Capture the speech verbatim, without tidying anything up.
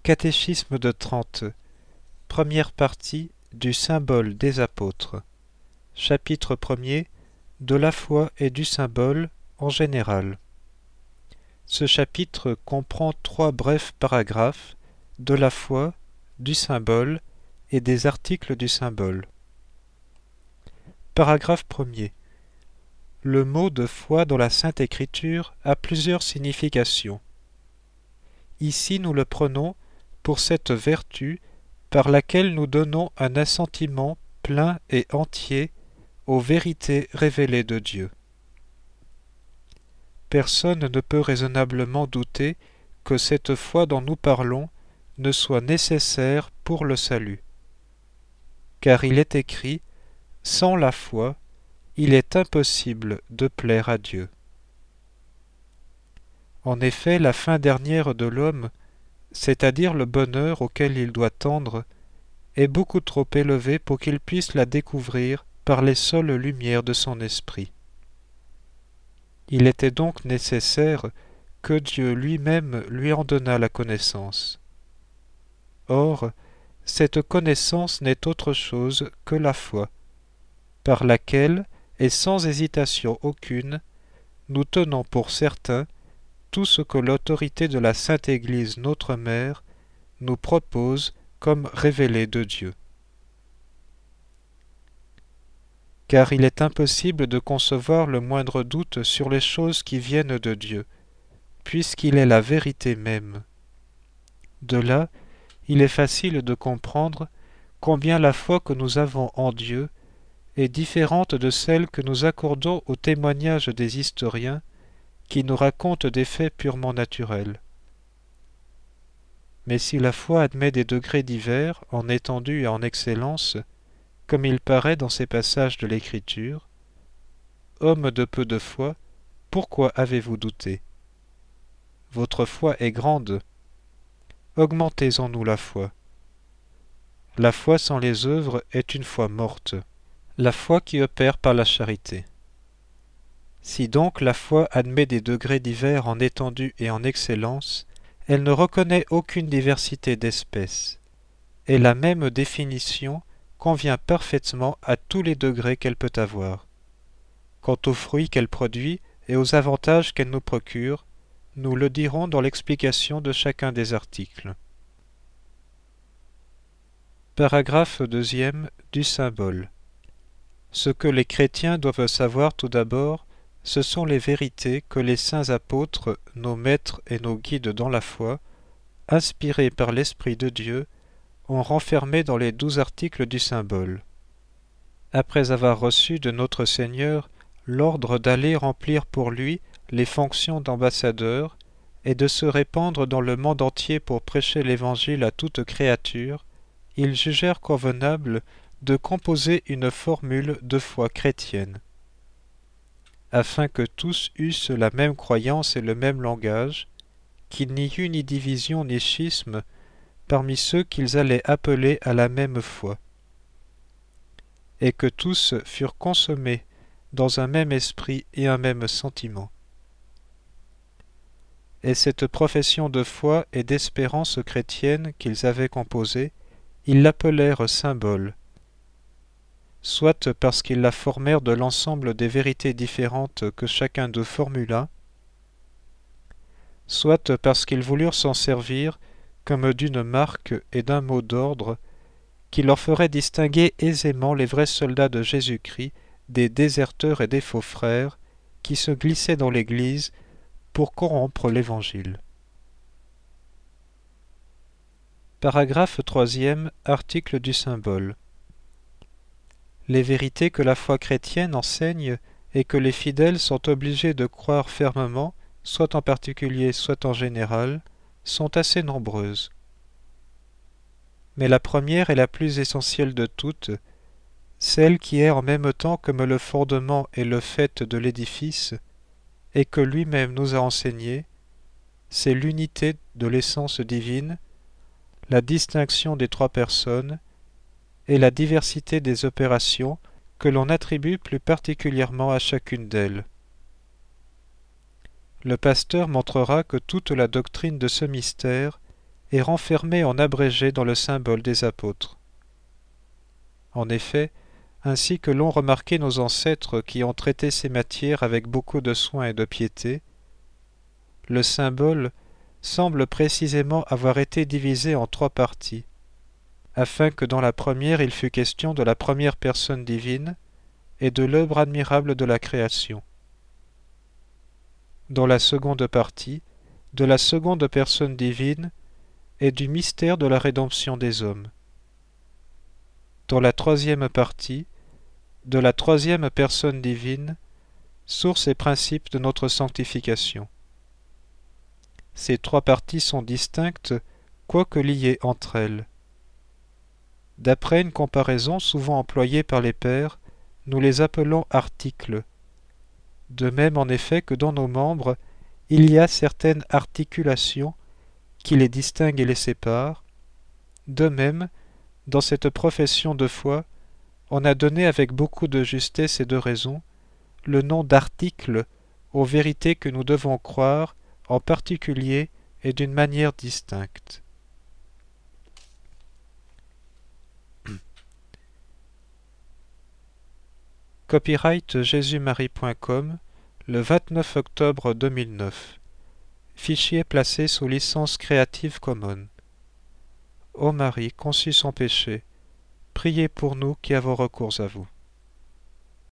Catéchisme de Trente. Première partie du symbole des apôtres. Chapitre premier. De la foi et du symbole en général. Ce chapitre comprend trois brefs paragraphes de la foi, du symbole et des articles du symbole. Paragraphe premier. Le mot de foi dans la Sainte Écriture a plusieurs significations. Ici nous le prenons pour cette vertu par laquelle nous donnons un assentiment plein et entier aux vérités révélées de Dieu. Personne ne peut raisonnablement douter que cette foi dont nous parlons ne soit nécessaire pour le salut. Car il est écrit, sans la foi, il est impossible de plaire à Dieu. En effet, la fin dernière de l'homme, c'est-à-dire le bonheur auquel il doit tendre, est beaucoup trop élevée pour qu'il puisse la découvrir par les seules lumières de son esprit. Il était donc nécessaire que Dieu lui-même lui en donnât la connaissance. Or, cette connaissance n'est autre chose que la foi, par laquelle, et sans hésitation aucune, nous tenons pour certain tout ce que l'autorité de la Sainte Église notre Mère nous propose comme révélé de Dieu. Car il est impossible de concevoir le moindre doute sur les choses qui viennent de Dieu, puisqu'il est la vérité même. De là, il est facile de comprendre combien la foi que nous avons en Dieu est différente de celle que nous accordons au témoignage des historiens qui nous racontent des faits purement naturels. Mais si la foi admet des degrés divers en étendue et en excellence, comme il paraît dans ces passages de l'Écriture, homme de peu de foi, pourquoi avez-vous douté? Votre foi est grande. Augmentez en nous la foi. La foi sans les œuvres est une foi morte, la foi qui opère par la charité. Si donc la foi admet des degrés divers en étendue et en excellence, elle ne reconnaît aucune diversité d'espèces, et la même définition convient parfaitement à tous les degrés qu'elle peut avoir. Quant aux fruits qu'elle produit et aux avantages qu'elle nous procure, nous le dirons dans l'explication de chacun des articles. Paragraphe deuxième du symbole. Ce que les chrétiens doivent savoir tout d'abord, ce sont les vérités que les saints apôtres, nos maîtres et nos guides dans la foi, inspirés par l'Esprit de Dieu, ont renfermées dans les douze articles du symbole. Après avoir reçu de notre Seigneur l'ordre d'aller remplir pour lui les fonctions d'ambassadeur et de se répandre dans le monde entier pour prêcher l'Évangile à toute créature, ils jugèrent convenable de composer une formule de foi chrétienne, afin que tous eussent la même croyance et le même langage, qu'il n'y eût ni division ni schisme parmi ceux qu'ils allaient appeler à la même foi, et que tous furent consommés dans un même esprit et un même sentiment. Et cette profession de foi et d'espérance chrétienne qu'ils avaient composée, ils l'appelèrent symbole, soit parce qu'ils la formèrent de l'ensemble des vérités différentes que chacun d'eux formula, soit parce qu'ils voulurent s'en servir comme d'une marque et d'un mot d'ordre qui leur ferait distinguer aisément les vrais soldats de Jésus-Christ des déserteurs et des faux frères qui se glissaient dans l'Église pour corrompre l'Évangile. Paragraphe troisième, article du symbole. Les vérités que la foi chrétienne enseigne et que les fidèles sont obligés de croire fermement, soit en particulier, soit en général, sont assez nombreuses. Mais la première est la plus essentielle de toutes, celle qui est en même temps comme le fondement et le faîte de l'édifice, et que lui-même nous a enseigné, c'est l'unité de l'essence divine, la distinction des trois personnes, et la diversité des opérations que l'on attribue plus particulièrement à chacune d'elles. Le pasteur montrera que toute la doctrine de ce mystère est renfermée en abrégé dans le symbole des apôtres. En effet, ainsi que l'ont remarqué nos ancêtres qui ont traité ces matières avec beaucoup de soin et de piété, le symbole semble précisément avoir été divisé en trois parties, afin que dans la première il fût question de la première personne divine et de l'œuvre admirable de la création. Dans la seconde partie, de la seconde personne divine et du mystère de la rédemption des hommes. Dans la troisième partie, de la troisième personne divine, source et principe de notre sanctification. Ces trois parties sont distinctes, quoique liées entre elles. D'après une comparaison souvent employée par les pères, nous les appelons articles. De même en effet que dans nos membres, il y a certaines articulations qui les distinguent et les séparent. De même, dans cette profession de foi, on a donné avec beaucoup de justesse et de raison le nom d'article aux vérités que nous devons croire en particulier et d'une manière distincte. Copyright jésus marie point com, le vingt-neuf octobre deux mille neuf. Fichier placé sous licence Creative Commons. Ô Marie, conçue sans péché, priez pour nous qui avons recours à vous.